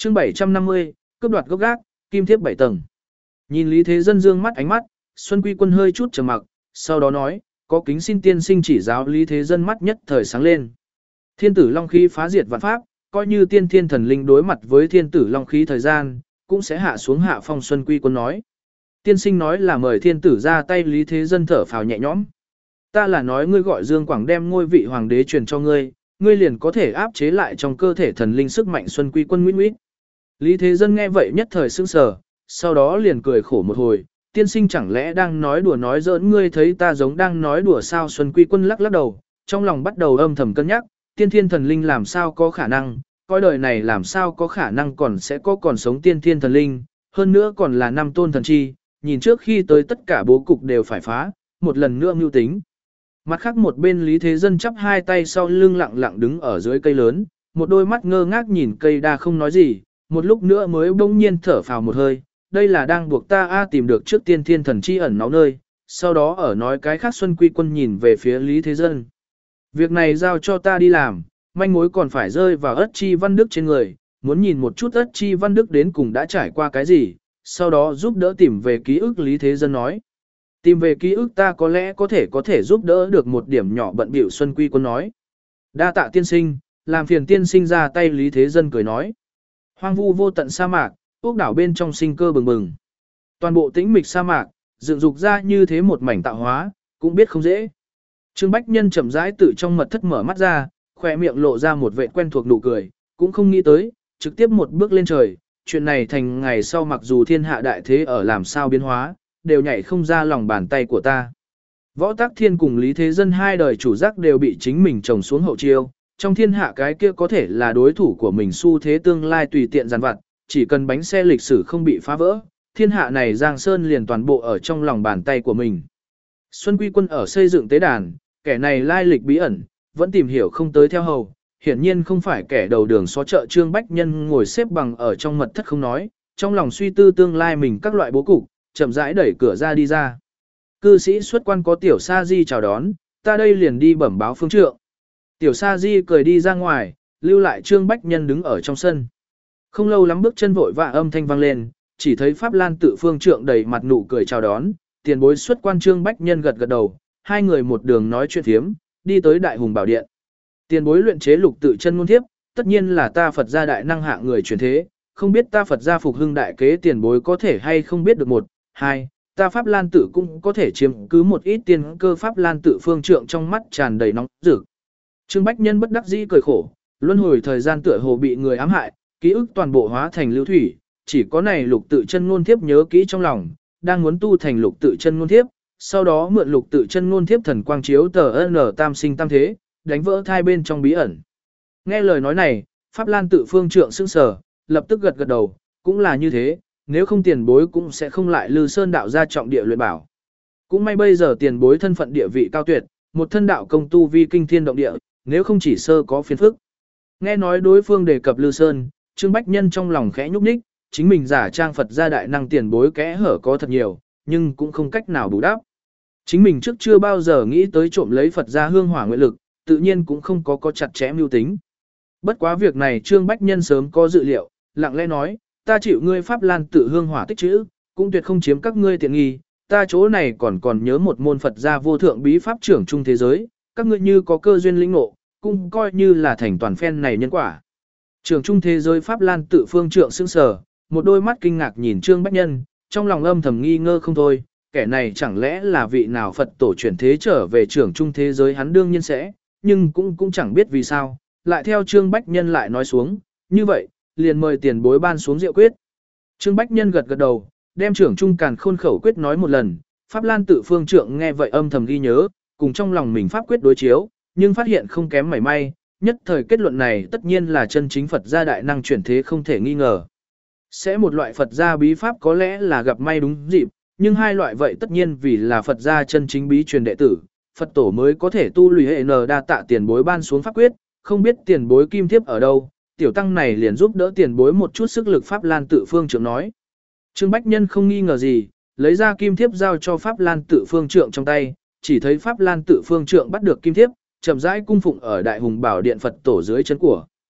Chương 750, cướp đoạt gốc gác, kim thiếp 7 tầng. Nhìn Lý Thế Dân dương mắt ánh mắt, Xuân Quy Quân hơi chút trầm mặc, sau đó nói, có kính xin tiên sinh chỉ giáo. Lý Thế Dân mắt nhất thời sáng lên. Thiên tử long khí phá diệt vạn pháp, coi như tiên thiên thần linh đối mặt với thiên tử long khí thời gian, cũng sẽ hạ xuống hạ phong. Xuân Quy Quân nói. Tiên sinh nói là mời thiên tử ra tay. Lý Thế Dân thở phào nhẹ nhõm. Ta là nói ngươi gọi Dương Quảng đem ngôi vị hoàng đế truyền cho ngươi, ngươi liền có thể áp chế lại trong cơ thể thần linh sức mạnh. Xuân Quy Quân nguyễn nguyễn. Lý Thế Dân nghe vậy nhất thời sững sờ, sau đó liền cười khổ một hồi, tiên sinh chẳng lẽ đang nói đùa nói giỡn, ngươi thấy ta giống đang nói đùa sao? Xuân Quy Quân lắc lắc đầu, trong lòng bắt đầu âm thầm cân nhắc, tiên thiên thần linh làm sao có khả năng, coi đời này làm sao có khả năng còn sẽ có còn sống tiên thiên thần linh, hơn nữa còn là 5 tôn thần chi, nhìn trước khi tới tất cả bố cục đều phải phá, một lần nữa mưu tính. Mặt khác một bên Lý Thế Dân chắp hai tay sau lưng lặng lặng đứng ở dưới cây lớn, một đôi mắt ngơ ngác nhìn cây đa không nói gì, một lúc nữa mới bỗng nhiên thở phào một hơi, đây là đang buộc ta tìm được trước tiên thiên thần chi ẩn náu nơi, sau đó ở nói cái khác. Xuân Quy Quân nhìn về phía Lý Thế Dân. Việc này giao cho ta đi làm, manh mối còn phải rơi vào Ất Chi Văn Đức trên người, muốn nhìn một chút Ất Chi Văn Đức đến cùng đã trải qua cái gì, sau đó giúp đỡ tìm về ký ức. Lý Thế Dân nói. Tìm về ký ức ta có lẽ có thể giúp đỡ được một điểm nhỏ bận bịu. Xuân Quy Quân nói. Đa tạ tiên sinh, làm phiền tiên sinh ra tay. Lý Thế Dân cười nói. Hoang vu vô tận sa mạc, ốc đảo bên trong sinh cơ bừng bừng. Toàn bộ tĩnh mịch sa mạc, dựng dục ra như thế một mảnh tạo hóa, cũng biết không dễ. Trương Bách Nhân chậm rãi tự trong mật thất mở mắt ra, khỏe miệng lộ ra một vẻ quen thuộc nụ cười, cũng không nghĩ tới, trực tiếp một bước lên trời. Chuyện này thành ngày sau mặc dù thiên hạ đại thế ở làm sao biến hóa, đều nhảy không ra lòng bàn tay của ta. Võ Tắc Thiên cùng Lý Thế Dân hai đời chủ giác đều bị chính mình trồng xuống hậu chiêu, trong thiên hạ cái kia có thể là đối thủ của mình xu thế tương lai tùy tiện giàn vặt, chỉ cần bánh xe lịch sử không bị phá vỡ, thiên hạ này Giang Sơn liền toàn bộ ở trong lòng bàn tay của mình. Xuân Quy Quân ở xây dựng tế đàn, kẻ này lai lịch bí ẩn, vẫn tìm hiểu không tới theo hầu, hiển nhiên không phải kẻ đầu đường xó chợ. Trương Bách Nhân ngồi xếp bằng ở trong mật thất không nói, trong lòng suy tư tương lai mình các loại bố cục, chậm rãi đẩy cửa ra đi ra. Cư sĩ xuất quan có Tiểu Sa Di chào đón, ta đây liền đi bẩm báo phương trượng. Tiểu Sa Di cười đi ra ngoài, lưu lại Trương Bách Nhân đứng ở trong sân. Không lâu lắm bước chân vội vã âm thanh vang lên, chỉ thấy Pháp Lan Tự phương trượng đầy mặt nụ cười chào đón, tiền bối xuất quan. Trương Bách Nhân gật gật đầu, hai người một đường nói chuyện thiếm, đi tới Đại Hùng Bảo Điện. Tiền bối luyện chế lục tự chân ngôn thiếp, tất nhiên là ta Phật gia đại năng hạng người truyền thế, không biết ta Phật gia phục hưng đại kế tiền bối có thể hay không biết được. 1, 2, ta Pháp Lan Tự cũng có thể chiếm cứ một ít tiên cơ. Pháp Lan Tự phương trượng trong mắt tràn đầy nóng rực. Trương Bách Nhân bất đắc dĩ cười khổ, luân hồi thời gian tựa hồ bị người ám hại, ký ức toàn bộ hóa thành lưu thủy, chỉ có này lục tự chân ngôn thiếp nhớ kỹ trong lòng, đang muốn tu thành lục tự chân ngôn thiếp, sau đó mượn lục tự chân ngôn thiếp thần quang chiếu tờ N tam sinh tam thế, đánh vỡ thai bên trong bí ẩn. Nghe lời nói này, Pháp Lan Tự phương trượng sững sờ, lập tức gật gật đầu, cũng là như thế, nếu không tiền bối cũng sẽ không lại Lư Sơn đạo ra trọng địa luyện bảo. Cũng may bây giờ tiền bối thân phận địa vị cao tuyệt, một thân đạo công tu vi kinh thiên động địa, nếu không chỉ sơ có phiền phức. Nghe nói đối phương đề cập Lư Sơn, Trương Bách Nhân trong lòng khẽ nhúc nhích, chính mình giả trang Phật gia đại năng tiền bối kẽ hở có thật nhiều, nhưng cũng không cách nào bù đắp. Chính mình trước chưa bao giờ nghĩ tới trộm lấy Phật gia hương hỏa nguyện lực, tự nhiên cũng không có chặt chẽ mưu tính. Bất quá việc này Trương Bách Nhân sớm có dự liệu, lặng lẽ nói, ta chịu ngươi Pháp Lan Tự hương hỏa tích trữ, cũng tuyệt không chiếm các ngươi tiện nghi, ta chỗ này còn nhớ một môn Phật gia vô thượng bí pháp trưởng trung thế giới, các ngươi như có cơ duyên lĩnh ngộ, cũng coi như là thành toàn phen này nhân quả. Trưởng trung thế giới Pháp Lan Tự phương trượng sững sờ, một đôi mắt kinh ngạc nhìn Trương Bách Nhân, trong lòng âm thầm nghi ngơ không thôi, kẻ này chẳng lẽ là vị nào Phật tổ chuyển thế trở về trưởng trung thế giới. Hắn đương nhiên sẽ, nhưng cũng chẳng biết vì sao, lại theo Trương Bách Nhân lại nói xuống, như vậy, liền mời tiền bối ban xuống diệu quyết. Trương Bách Nhân gật gật đầu, đem trưởng trung càn khôn khẩu quyết nói một lần, Pháp Lan Tự phương trượng nghe vậy âm thầm ghi nhớ, cùng trong lòng mình pháp quyết đối chiếu, nhưng phát hiện không kém mảy may, nhất thời kết luận này tất nhiên là chân chính Phật gia đại năng chuyển thế không thể nghi ngờ. Sẽ một loại Phật gia bí pháp có lẽ là gặp may đúng dịp, nhưng hai loại vậy tất nhiên vì là Phật gia chân chính bí truyền đệ tử, Phật tổ mới có thể tu lùi hệ đa tạ tiền bối ban xuống pháp quyết, không biết tiền bối kim thiếp ở đâu, tiểu tăng này liền giúp đỡ tiền bối một chút sức lực. Pháp Lan Tự phương trượng nói. Trương Bách Nhân không nghi ngờ gì, lấy ra kim thiếp giao cho Pháp Lan Tự phương trượng trong tay, chỉ thấy Pháp Lan Tự phương trượng bắt được kim thiếp, chậm rãi cung phụng ở Đại Hùng Bảo Điện Phật tổ dưới chân của.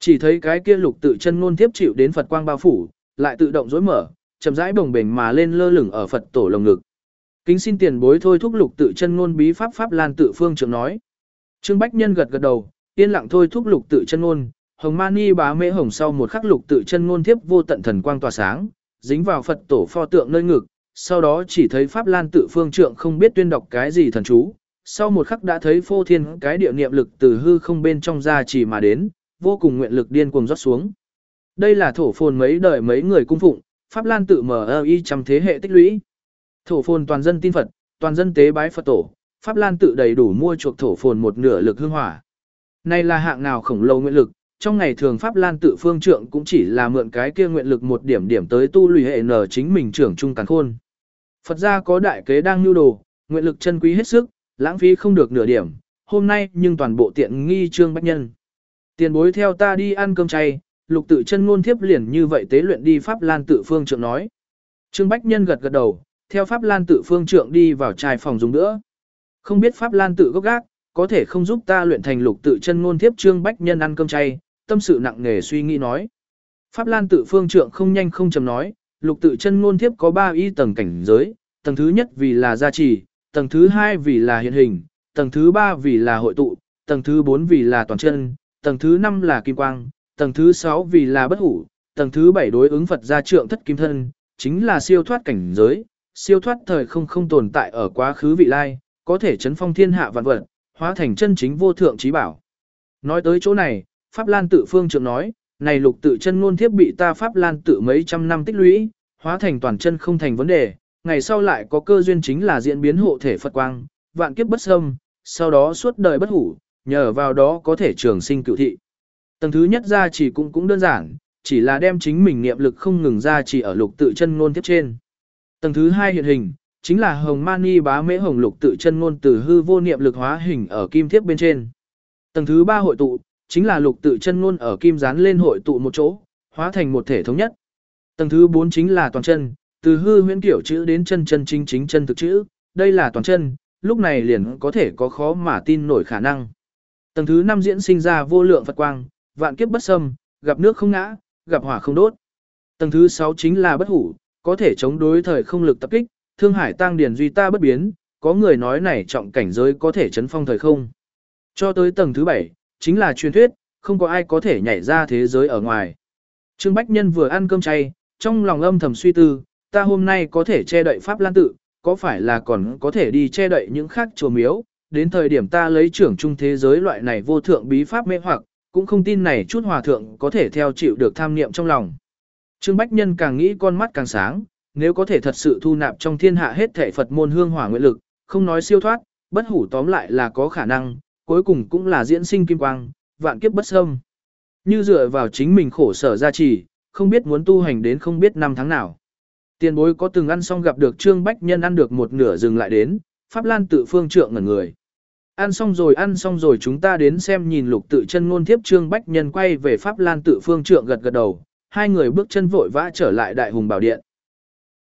Chỉ thấy cái kia lục tự chân ngôn tiếp chịu đến Phật quang bao phủ, lại tự động rối mở, chậm rãi bồng bềnh mà lên lơ lửng ở Phật tổ lồng ngực. Kính xin tiền bối thôi thúc lục tự chân ngôn bí pháp Pháp Lan tự phương trượng nói. Trương Bách Nhân gật gật đầu, yên lặng thôi thúc lục tự chân ngôn, hồng mani bá mễ hồng sau một khắc lục tự chân ngôn tiếp vô tận thần quang tỏa sáng, dính vào Phật tổ pho tượng nơi ngực, sau đó chỉ thấy Pháp Lan tự phương trượng không biết tuyên đọc cái gì thần chú, sau một khắc đã thấy phô thiên cái địa niệm lực từ hư không bên trong ra chỉ mà đến, vô cùng nguyện lực điên cuồng rót xuống. Đây là thổ phồn mấy đời mấy người cung phụng, Pháp Lan tự MI trăm thế hệ tích lũy. Thổ phồn toàn dân tin Phật, toàn dân tế bái Phật tổ, Pháp Lan tự đầy đủ mua chuộc thổ phồn một nửa lực hương hỏa. Này là hạng nào khổng lồ nguyện lực, trong ngày thường Pháp Lan tự phương trượng cũng chỉ là mượn cái kia nguyện lực một điểm điểm tới tu lùi hệ nở chính mình trưởng trung càn khôn. Phật gia có đại kế đang nưu đồ, nguyện lực chân quý hết sức, lãng phí không được nửa điểm, hôm nay nhưng toàn bộ tiện nghi Trương Bách Nhân. Tiền bối theo ta đi ăn cơm chay, lục tự chân ngôn thiếp liền như vậy tế luyện đi Pháp Lan tự phương trượng nói. Trương Bách Nhân gật gật đầu, theo Pháp Lan tự phương trượng đi vào trai phòng dùng nữa. Không biết Pháp Lan tự gốc gác, có thể không giúp ta luyện thành lục tự chân ngôn thiếp. Trương Bách Nhân ăn cơm chay, tâm sự nặng nề suy nghĩ nói. Pháp Lan tự phương trượng không nhanh không chậm nói, lục tự chân ngôn thiếp có 3 y tầng cảnh giới, tầng thứ nhất vì là gia trì, tầng thứ 2 vì là hiện hình, tầng thứ 3 vì là hội tụ, tầng thứ 4 vì là toàn chân, tầng thứ 5 là kim quang, tầng thứ 6 vì là bất hủ, tầng thứ 7 đối ứng Phật gia trượng thất kim thân, chính là siêu thoát cảnh giới, siêu thoát thời không tồn tại ở quá khứ vị lai, có thể chấn phong thiên hạ vạn vật, hóa thành chân chính vô thượng trí bảo. Nói tới chỗ này, Pháp Lan tự phương trượng nói, này lục tự chân ngôn thiếp bị ta Pháp Lan tự mấy trăm năm tích lũy, hóa thành toàn chân không thành vấn đề, ngày sau lại có cơ duyên chính là diễn biến hộ thể Phật quang, vạn kiếp bất xâm, sau đó suốt đời bất hủ, nhờ vào đó có thể trường sinh cựu thị. Tầng thứ nhất ra chỉ cũng đơn giản, chỉ là đem chính mình niệm lực không ngừng ra chỉ ở lục tự chân ngôn tiếp trên. Tầng thứ 2 hiện hình, chính là hồng mani bá mễ hồng lục tự chân ngôn từ hư vô niệm lực hóa hình ở kim thiếp bên trên. Tầng thứ 3 hội tụ, chính là lục tự chân ngôn ở kim dán lên hội tụ một chỗ, hóa thành một thể thống nhất. Tầng thứ 4 chính là toàn chân, từ hư huyễn kiểu chữ đến chân chân chính chính chân thực chữ, đây là toàn chân, lúc này liền có thể có khó mà tin nổi khả năng. Tầng thứ 5 diễn sinh ra vô lượng Phật quang, vạn kiếp bất xâm, gặp nước không ngã, gặp hỏa không đốt. Tầng thứ 6 chính là bất hủ, có thể chống đối thời không lực tập kích, thương hải tăng điển duy ta bất biến, có người nói này trọng cảnh giới có thể chấn phong thời không. Cho tới tầng thứ 7, chính là truyền thuyết, không có ai có thể nhảy ra thế giới ở ngoài. Trương Bách Nhân vừa ăn cơm chay, trong lòng âm thầm suy tư, ta hôm nay có thể che đậy Pháp Lan tự, có phải là còn có thể đi che đậy những khác chùa miếu, đến thời điểm ta lấy trưởng trung thế giới loại này vô thượng bí pháp mê hoặc, cũng không tin này chút hòa thượng có thể theo chịu được tham niệm trong lòng. Trương Bách Nhân càng nghĩ con mắt càng sáng, nếu có thể thật sự thu nạp trong thiên hạ hết thảy Phật môn hương hỏa nguyện lực, không nói siêu thoát, bất hủ tóm lại là có khả năng, cuối cùng cũng là diễn sinh kim quang, vạn kiếp bất xâm. Như dựa vào chính mình khổ sở gia trì, không biết muốn tu hành đến không biết năm tháng nào. Tiền bối có từng ăn xong gặp được Trương Bách Nhân ăn được một nửa dừng lại đến, Pháp Lan tự phương trượng ngẩn người. Ăn xong rồi chúng ta đến xem nhìn lục tự chân ngôn thiếp. Trương Bách Nhân quay về Pháp Lan tự phương trượng gật gật đầu, hai người bước chân vội vã trở lại đại hùng bảo điện.